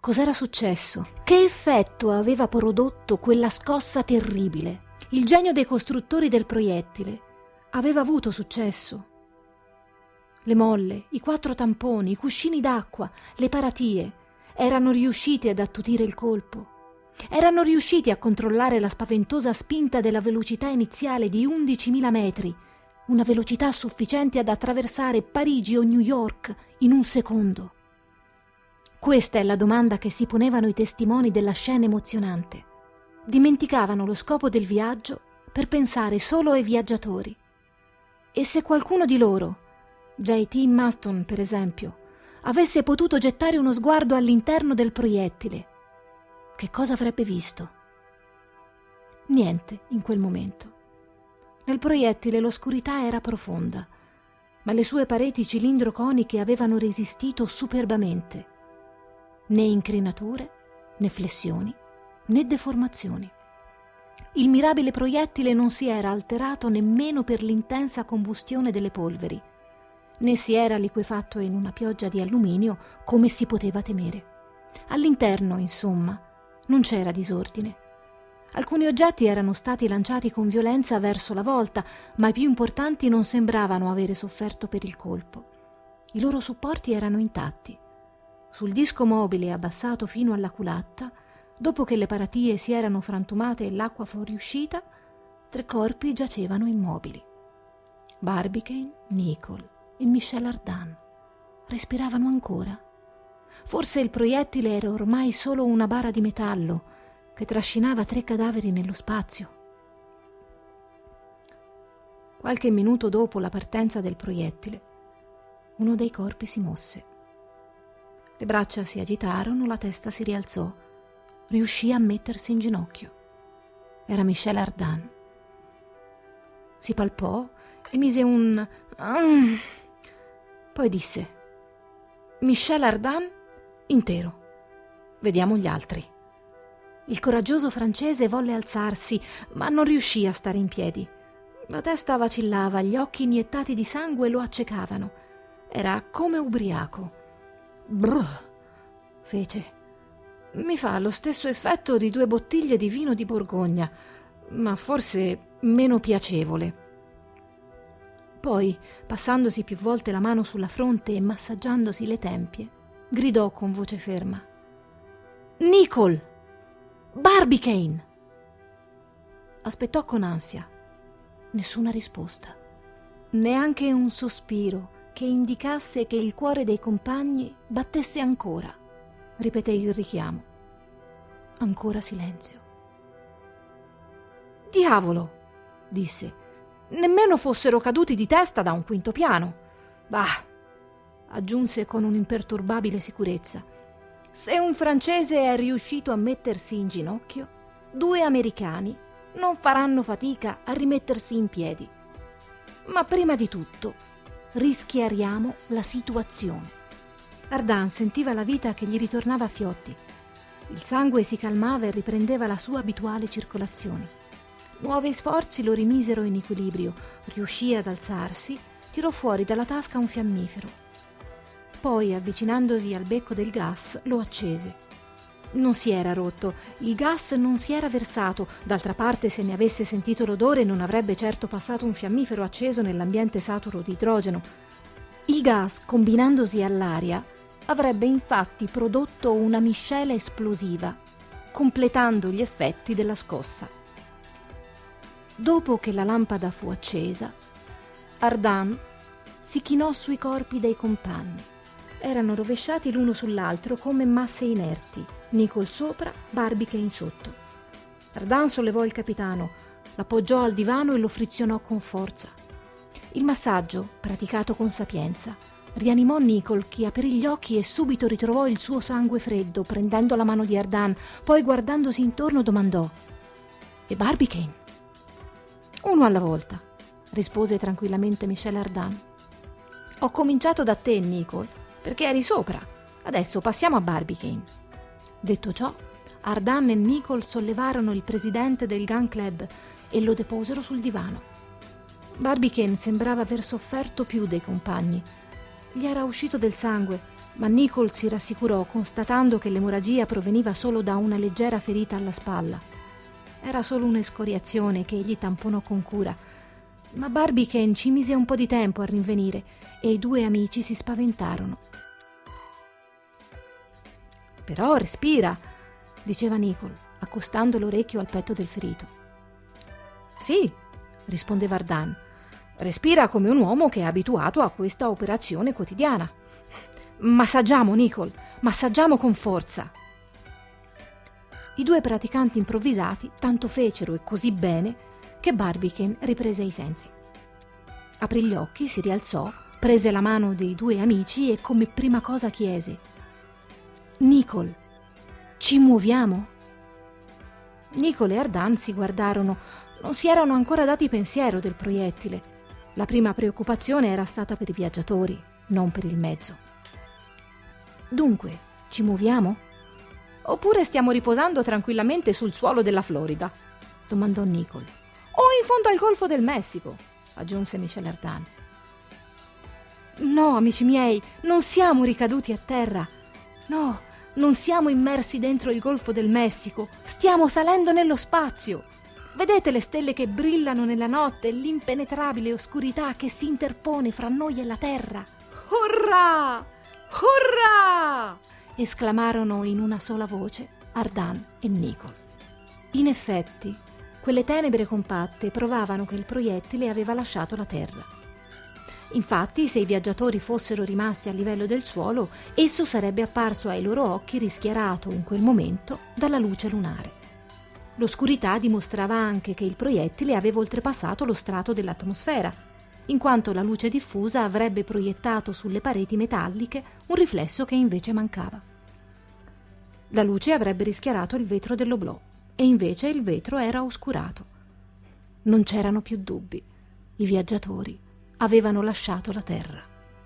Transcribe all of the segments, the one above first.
Cos'era successo? Che effetto aveva prodotto quella scossa terribile? Il genio dei costruttori del proiettile aveva avuto successo. Le molle, i 4 tamponi, i cuscini d'acqua, le paratie erano riusciti ad attutire il colpo. Erano riusciti a controllare la spaventosa spinta della velocità iniziale di 11.000 metri, una velocità sufficiente ad attraversare Parigi o New York in un secondo. Questa è la domanda che si ponevano i testimoni della scena emozionante. Dimenticavano lo scopo del viaggio per pensare solo ai viaggiatori. E se qualcuno di loro, J.T. Maston per esempio, avesse potuto gettare uno sguardo all'interno del proiettile, che cosa avrebbe visto? Niente in quel momento. Nel proiettile l'oscurità era profonda, ma le sue pareti cilindro-coniche avevano resistito superbamente. Né incrinature, né flessioni, né deformazioni. Il mirabile proiettile non si era alterato nemmeno per l'intensa combustione delle polveri, né si era liquefatto in una pioggia di alluminio come si poteva temere. All'interno, insomma, non c'era disordine. Alcuni oggetti erano stati lanciati con violenza verso la volta, ma i più importanti non sembravano avere sofferto per il colpo. I loro supporti erano intatti. Sul disco mobile abbassato fino alla culatta, dopo che le paratie si erano frantumate e l'acqua fuoriuscita, 3 corpi giacevano immobili. Barbicane, Nicholl e Michel Ardan respiravano ancora. Forse il proiettile era ormai solo una bara di metallo che trascinava 3 cadaveri nello spazio. Qualche minuto dopo la partenza del proiettile, uno dei corpi si mosse. Le braccia si agitarono, la testa si rialzò. Riuscì a mettersi in ginocchio. Era Michel Ardan. Si palpò, emise un poi disse: Michel Ardan intero. Vediamo gli altri. Il coraggioso francese volle alzarsi, ma non riuscì a stare in piedi. La testa vacillava, gli occhi iniettati di sangue lo accecavano. Era come ubriaco. Brr, fece. Mi fa lo stesso effetto di 2 bottiglie di vino di Borgogna, ma forse meno piacevole. Poi, passandosi più volte la mano sulla fronte e massaggiandosi le tempie, gridò con voce ferma: Nicholl! Barbicane! Aspettò con ansia. Nessuna risposta. Neanche un sospiro che indicasse che il cuore dei compagni battesse ancora. Ripeté il richiamo. Ancora silenzio. Diavolo! Disse. Nemmeno fossero caduti di testa da un 5° piano. Bah! Aggiunse con un'imperturbabile sicurezza. Se un francese è riuscito a mettersi in ginocchio, 2 americani non faranno fatica a rimettersi in piedi. Ma prima di tutto rischiariamo la situazione. Ardan sentiva la vita che gli ritornava a fiotti. Il sangue si calmava e riprendeva la sua abituale circolazione. Nuovi sforzi lo rimisero in equilibrio. Riuscì ad alzarsi, tirò fuori dalla tasca un fiammifero. Poi, avvicinandosi al becco del gas, lo accese. Non si era rotto, il gas non si era versato, d'altra parte se ne avesse sentito l'odore non avrebbe certo passato un fiammifero acceso nell'ambiente saturo di idrogeno. Il gas, combinandosi all'aria, avrebbe infatti prodotto una miscela esplosiva, completando gli effetti della scossa. Dopo che la lampada fu accesa, Ardan si chinò sui corpi dei compagni. Erano rovesciati l'uno sull'altro come masse inerti, Nicholl sopra, Barbicane sotto. Ardan sollevò il capitano, l'appoggiò al divano e lo frizionò con forza. Il massaggio, praticato con sapienza, rianimò Nicholl, che aprì gli occhi e subito ritrovò il suo sangue freddo, prendendo la mano di Ardan. Poi, guardandosi intorno, domandò: «E Barbicane?» «Uno alla volta», rispose tranquillamente Michel Ardan. «Ho cominciato da te, Nicholl, perché eri sopra. Adesso passiamo a Barbicane». Detto ciò, Ardan e Nicholl sollevarono il presidente del Gun Club e lo deposero sul divano. Barbicane sembrava aver sofferto più dei compagni. Gli era uscito del sangue ma Nicole si rassicurò constatando che l'emorragia proveniva solo da una leggera ferita alla spalla. Era solo un'escoriazione che egli tamponò con cura, ma Barbicane ci mise un po' di tempo a rinvenire e i due amici si spaventarono. «Però respira», diceva Nicole, accostando l'orecchio al petto del ferito. «Sì», rispondeva Ardan, «respira come un uomo che è abituato a questa operazione quotidiana. Massaggiamo, Nicole, massaggiamo con forza». I due praticanti improvvisati tanto fecero e così bene che Barbicane riprese i sensi. Aprì gli occhi, si rialzò, prese la mano dei due amici e come prima cosa chiese: «Nicole, ci muoviamo?» Nicole e Ardan si guardarono, non si erano ancora dati pensiero del proiettile. La prima preoccupazione era stata per i viaggiatori, non per il mezzo. «Dunque, ci muoviamo? Oppure stiamo riposando tranquillamente sul suolo della Florida?» domandò Nicole. «O in fondo al Golfo del Messico?» aggiunse Michel Ardan. «No, amici miei, non siamo ricaduti a terra. No, non siamo immersi dentro il Golfo del Messico. Stiamo salendo nello spazio. Vedete le stelle che brillano nella notte e l'impenetrabile oscurità che si interpone fra noi e la terra?» «Urrà! Urrà!» esclamarono in una sola voce Ardan e Nicole. In effetti, quelle tenebre compatte provavano che il proiettile aveva lasciato la terra. Infatti, se i viaggiatori fossero rimasti a livello del suolo, esso sarebbe apparso ai loro occhi rischiarato in quel momento dalla luce lunare. L'oscurità dimostrava anche che il proiettile aveva oltrepassato lo strato dell'atmosfera, in quanto la luce diffusa avrebbe proiettato sulle pareti metalliche un riflesso che invece mancava. La luce avrebbe rischiarato il vetro dell'oblò e invece il vetro era oscurato. Non c'erano più dubbi. I viaggiatori avevano lasciato la terra.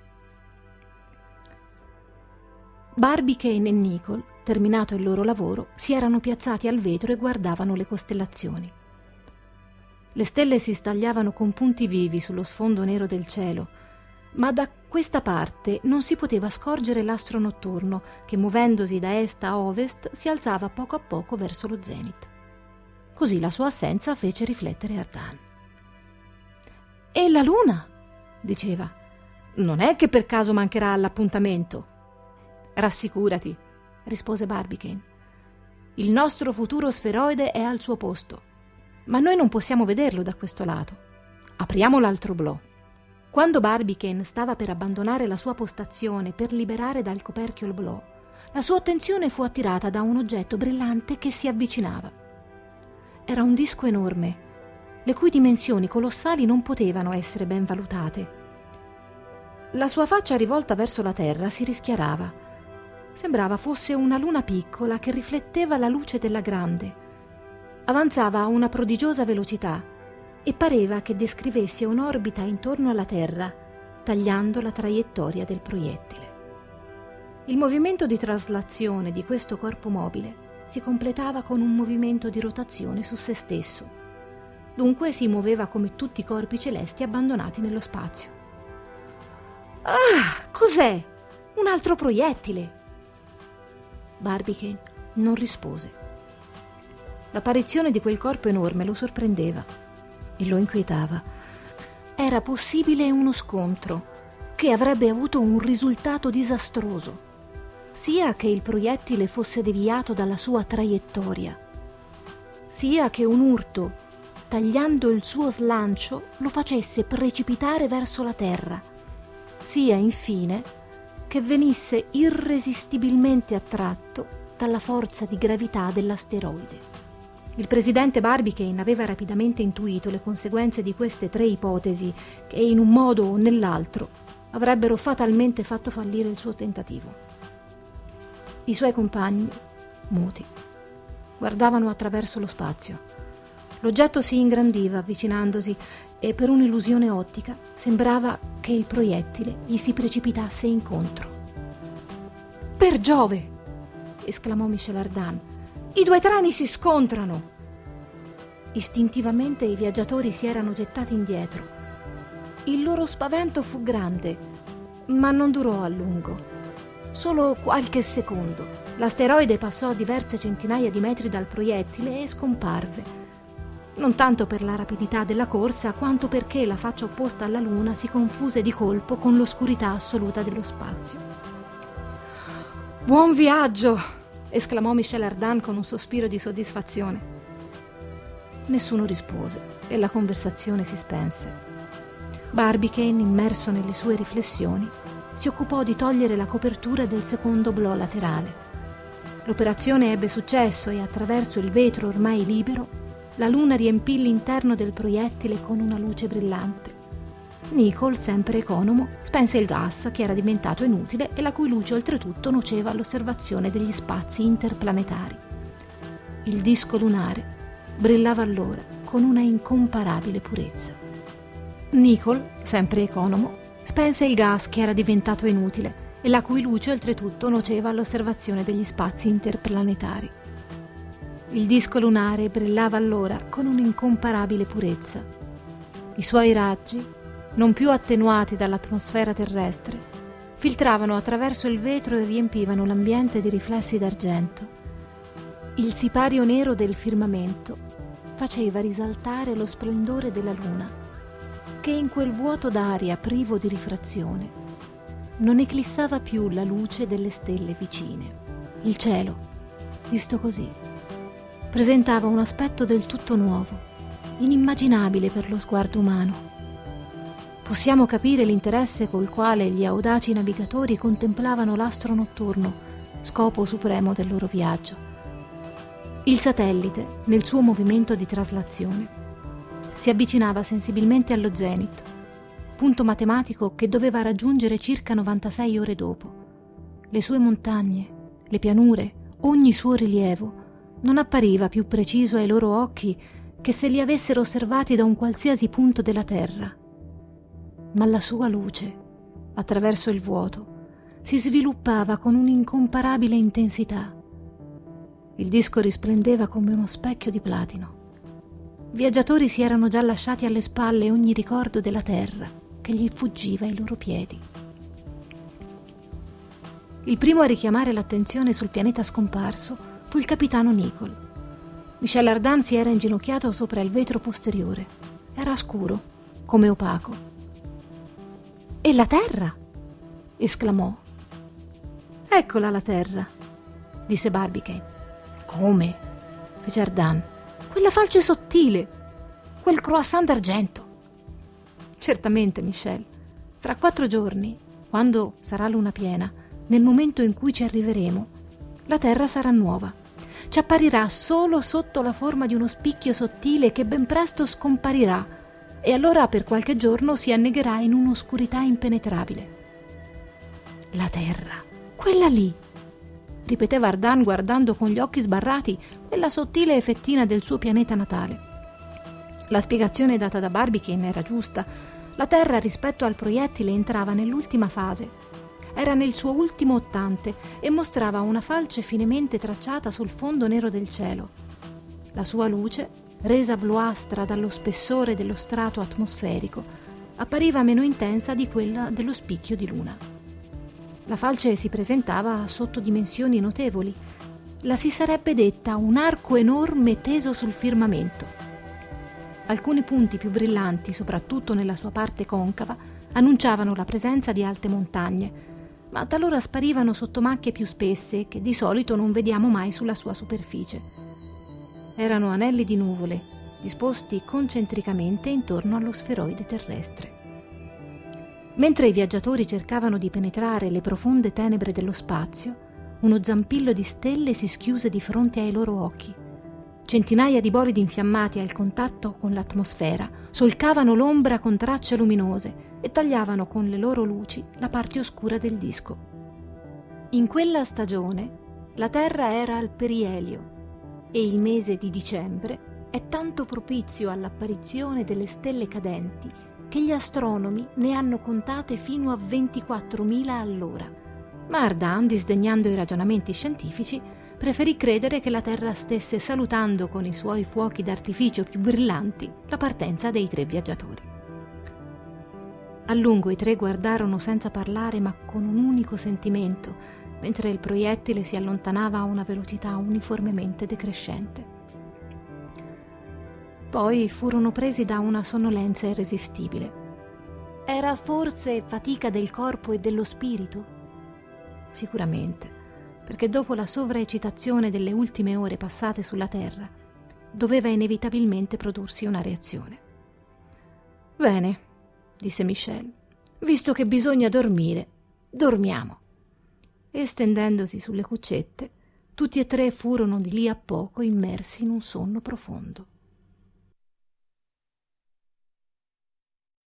Barbicane e Nicole, terminato il loro lavoro, si erano piazzati al vetro e guardavano le costellazioni. Le stelle si stagliavano con punti vivi sullo sfondo nero del cielo, ma da questa parte non si poteva scorgere l'astro notturno che, muovendosi da est a ovest, si alzava a poco verso lo zenit. Così la sua assenza fece riflettere Ardan. «E la luna?» diceva. «Non è che per caso mancherà all'appuntamento?» «Rassicurati», rispose Barbicane. «Il nostro futuro sferoide è al suo posto, ma noi non possiamo vederlo da questo lato. Apriamo l'altro oblò». Quando Barbicane stava per abbandonare la sua postazione per liberare dal coperchio l'oblò, la sua attenzione fu attirata da un oggetto brillante che si avvicinava. Era un disco enorme, le cui dimensioni colossali non potevano essere ben valutate. La sua faccia rivolta verso la terra si rischiarava. Sembrava fosse una luna piccola che rifletteva la luce della grande. Avanzava a una prodigiosa velocità e pareva che descrivesse un'orbita intorno alla Terra, tagliando la traiettoria del proiettile. Il movimento di traslazione di questo corpo mobile si completava con un movimento di rotazione su se stesso. Dunque si muoveva come tutti i corpi celesti abbandonati nello spazio. «Ah, cos'è? Un altro proiettile!» Barbicane non rispose. L'apparizione di quel corpo enorme lo sorprendeva e lo inquietava. Era possibile uno scontro che avrebbe avuto un risultato disastroso, sia che il proiettile fosse deviato dalla sua traiettoria, sia che un urto, tagliando il suo slancio, lo facesse precipitare verso la terra, sia infine che venisse irresistibilmente attratto dalla forza di gravità dell'asteroide. Il presidente Barbicane aveva rapidamente intuito le conseguenze di queste tre ipotesi che, in un modo o nell'altro, avrebbero fatalmente fatto fallire il suo tentativo. I suoi compagni, muti, guardavano attraverso lo spazio. L'oggetto si ingrandiva avvicinandosi e per un'illusione ottica sembrava che il proiettile gli si precipitasse incontro. «Per Giove!» esclamò Michel Ardan. «I due treni si scontrano!» Istintivamente i viaggiatori si erano gettati indietro. Il loro spavento fu grande, ma non durò a lungo. solo qualche secondo. L'asteroide passò a diverse centinaia di metri dal proiettile e scomparve. Non tanto per la rapidità della corsa, quanto perché la faccia opposta alla Luna si confuse di colpo con l'oscurità assoluta dello spazio. «Buon viaggio!» esclamò Michel Ardan con un sospiro di soddisfazione. Nessuno rispose e la conversazione si spense. Barbicane, immerso nelle sue riflessioni, si occupò di togliere la copertura del secondo blò laterale. L'operazione ebbe successo e attraverso il vetro ormai libero la Luna riempì l'interno del proiettile con una luce brillante. Nicole, sempre economo, spense il gas che era diventato inutile e la cui luce oltretutto noceva all'osservazione degli spazi interplanetari. Il disco lunare brillava allora con una incomparabile purezza. Nicole, sempre economo, spense il gas che era diventato inutile e la cui luce oltretutto noceva all'osservazione degli spazi interplanetari. Il disco lunare brillava allora con un'incomparabile purezza. I suoi raggi, non più attenuati dall'atmosfera terrestre, filtravano attraverso il vetro e riempivano l'ambiente di riflessi d'argento. Il sipario nero del firmamento faceva risaltare lo splendore della Luna, che in quel vuoto d'aria privo di rifrazione non eclissava più la luce delle stelle vicine. Il cielo, visto così, presentava un aspetto del tutto nuovo, inimmaginabile per lo sguardo umano. Possiamo capire l'interesse col quale gli audaci navigatori contemplavano l'astro notturno, scopo supremo del loro viaggio. Il satellite, nel suo movimento di traslazione, si avvicinava sensibilmente allo zenit, punto matematico che doveva raggiungere circa 96 ore dopo. Le sue montagne, le pianure, ogni suo rilievo non appariva più preciso ai loro occhi che se li avessero osservati da un qualsiasi punto della Terra. Ma la sua luce, attraverso il vuoto, si sviluppava con un'incomparabile intensità. Il disco risplendeva come uno specchio di platino. I viaggiatori si erano già lasciati alle spalle ogni ricordo della Terra che gli fuggiva ai loro piedi. Il primo a richiamare l'attenzione sul pianeta scomparso fu il capitano Nicole. Michel Ardan si era inginocchiato sopra il vetro posteriore. Era scuro, come opaco. «E la Terra?» esclamò. «Eccola la Terra», disse Barbicane. «Come?» fece Ardan. «Quella falce sottile, quel croissant d'argento». «Certamente, Michel. Fra 4 giorni, quando sarà luna piena, nel momento in cui ci arriveremo, la Terra sarà nuova. Ci apparirà solo sotto la forma di uno spicchio sottile che ben presto scomparirà e allora per qualche giorno si annegherà in un'oscurità impenetrabile». «La Terra, quella lì», ripeteva Ardan guardando con gli occhi sbarrati quella sottile fettina del suo pianeta natale. La spiegazione data da Barbicane era giusta. La Terra rispetto al proiettile entrava nell'ultima fase. Era nel suo ultimo ottante e mostrava una falce finemente tracciata sul fondo nero del cielo. La sua luce, resa bluastra dallo spessore dello strato atmosferico, appariva meno intensa di quella dello spicchio di luna. La falce si presentava sotto dimensioni notevoli. La si sarebbe detta un arco enorme teso sul firmamento. Alcuni punti più brillanti, soprattutto nella sua parte concava, annunciavano la presenza di alte montagne, ma talora sparivano sotto macchie più spesse che di solito non vediamo mai sulla sua superficie. Erano anelli di nuvole, disposti concentricamente intorno allo sferoide terrestre. Mentre i viaggiatori cercavano di penetrare le profonde tenebre dello spazio, uno zampillo di stelle si schiuse di fronte ai loro occhi. Centinaia di bolidi infiammati al contatto con l'atmosfera solcavano l'ombra con tracce luminose e tagliavano con le loro luci la parte oscura del disco. In quella stagione la Terra era al perielio e il mese di dicembre è tanto propizio all'apparizione delle stelle cadenti che gli astronomi ne hanno contate fino a 24.000 all'ora. Ma Ardan, disdegnando i ragionamenti scientifici, preferì credere che la Terra stesse salutando con i suoi fuochi d'artificio più brillanti la partenza dei 3 viaggiatori. A lungo i 3 guardarono senza parlare ma con un unico sentimento, mentre il proiettile si allontanava a una velocità uniformemente decrescente. Poi furono presi da una sonnolenza irresistibile. Era forse fatica del corpo e dello spirito? Sicuramente, perché dopo la sovraeccitazione delle ultime ore passate sulla Terra, doveva inevitabilmente prodursi una reazione. «Bene», disse Michel, «visto che bisogna dormire, dormiamo». E stendendosi sulle cuccette, tutti e tre furono di lì a poco immersi in un sonno profondo.